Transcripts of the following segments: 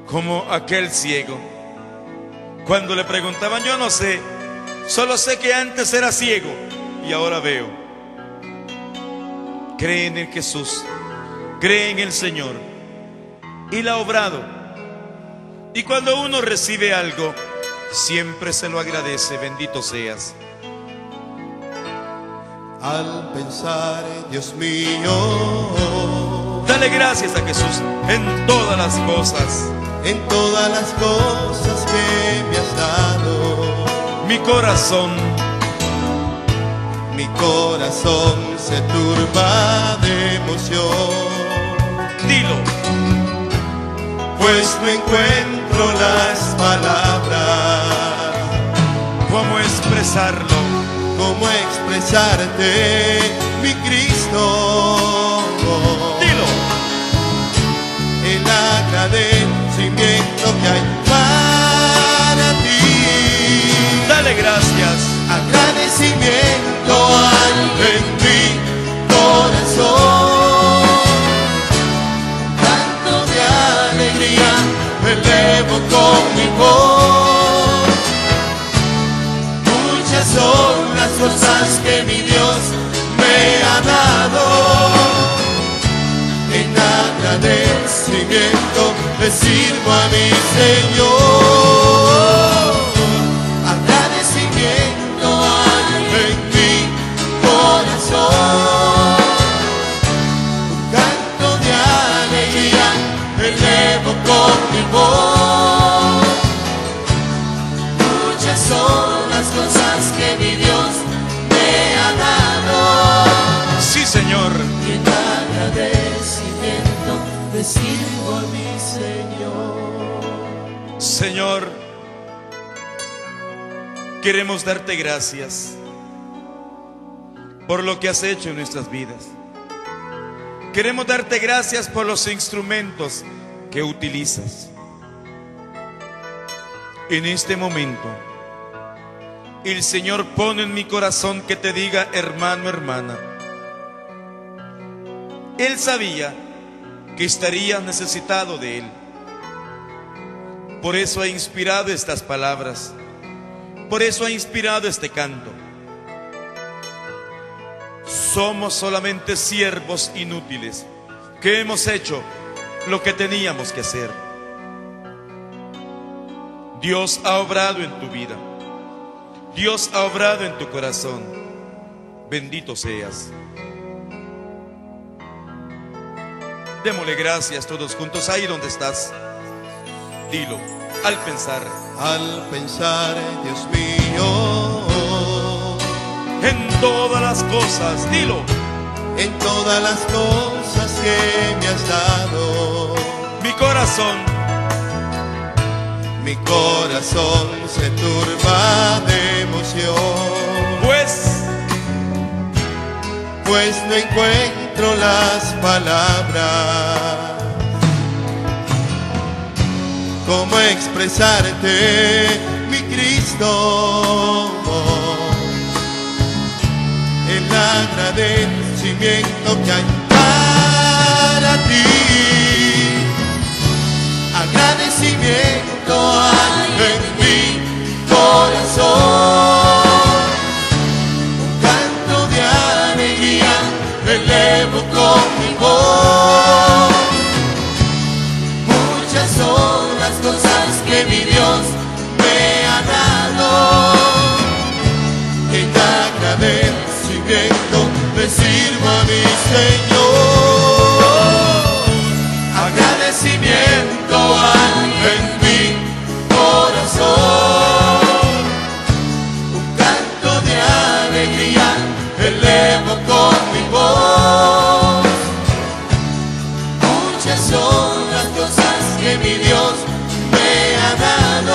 como aquel ciego. Cuando le preguntaban, yo no sé, solo sé que antes era ciego y ahora veo. Cree en el Jesús, cree en el Señor, y la ha obrado. Y cuando uno recibe algo, siempre se lo agradece. Bendito seas. Al pensar, Dios mío, dale gracias a Jesús en todas las cosas. En todas las cosas que me has dado, Mi corazón se turba de emoción. Dilo. Pues no encuentro las palabras. ¿Cómo expresarlo? ¿Cómo expresarte, mi Cristo? Dilo. El agradecimiento que hay para ti. Dale gracias. Agradecimiento hay en mi corazón. Canto de alegría elevo con mi voz. Muchas son las cosas que mi Dios me ha dado. En agradecimiento le sirvo a mi Señor. Agradecimiento hay en mi corazón. Un canto de alegría elevo con mi voz. Muchas son las cosas que mi Dios me ha dado. Sí, Señor. Y en agradecimiento le sirvo a mi Señor. Señor, queremos darte gracias por lo que has hecho en nuestras vidas. Queremos darte gracias por los instrumentos que utilizas. En este momento, el Señor pone en mi corazón que te diga, hermano, hermana. Él sabía que estarías necesitado de Él. Por eso ha inspirado estas palabras. Por eso ha inspirado este canto. Somos solamente siervos inútiles que hemos hecho lo que teníamos que hacer. Dios ha obrado en tu vida. Dios ha obrado en tu corazón. Bendito seas. Démosle gracias todos juntos ahí donde estás. Dilo, al pensar, Dios mío, en todas las cosas, dilo, en todas las cosas que me has dado, mi corazón se turba de emoción, pues no encuentro las palabras. ¿Cómo expresarte, mi Cristo? El agradecimiento que hay para ti. Agradecimiento hay en mi corazón. Un canto de alegría elevo con mi voz. Muchas son las cosas que mi Dios me ha dado. En agradecimiento le sirvo a mi Señor. Agradecimiento hay en mi corazón. Un canto de alegría elevo con mi voz. Muchas son las cosas que mi Dios me ha dado.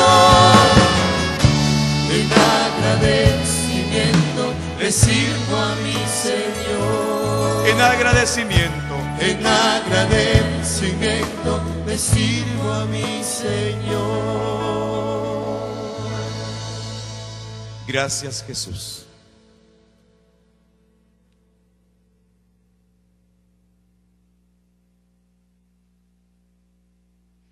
En agradecimiento le sirvo a mi Señor. en agradecimiento. En agradecimiento le sirvo a mi Señor. Gracias, Jesús.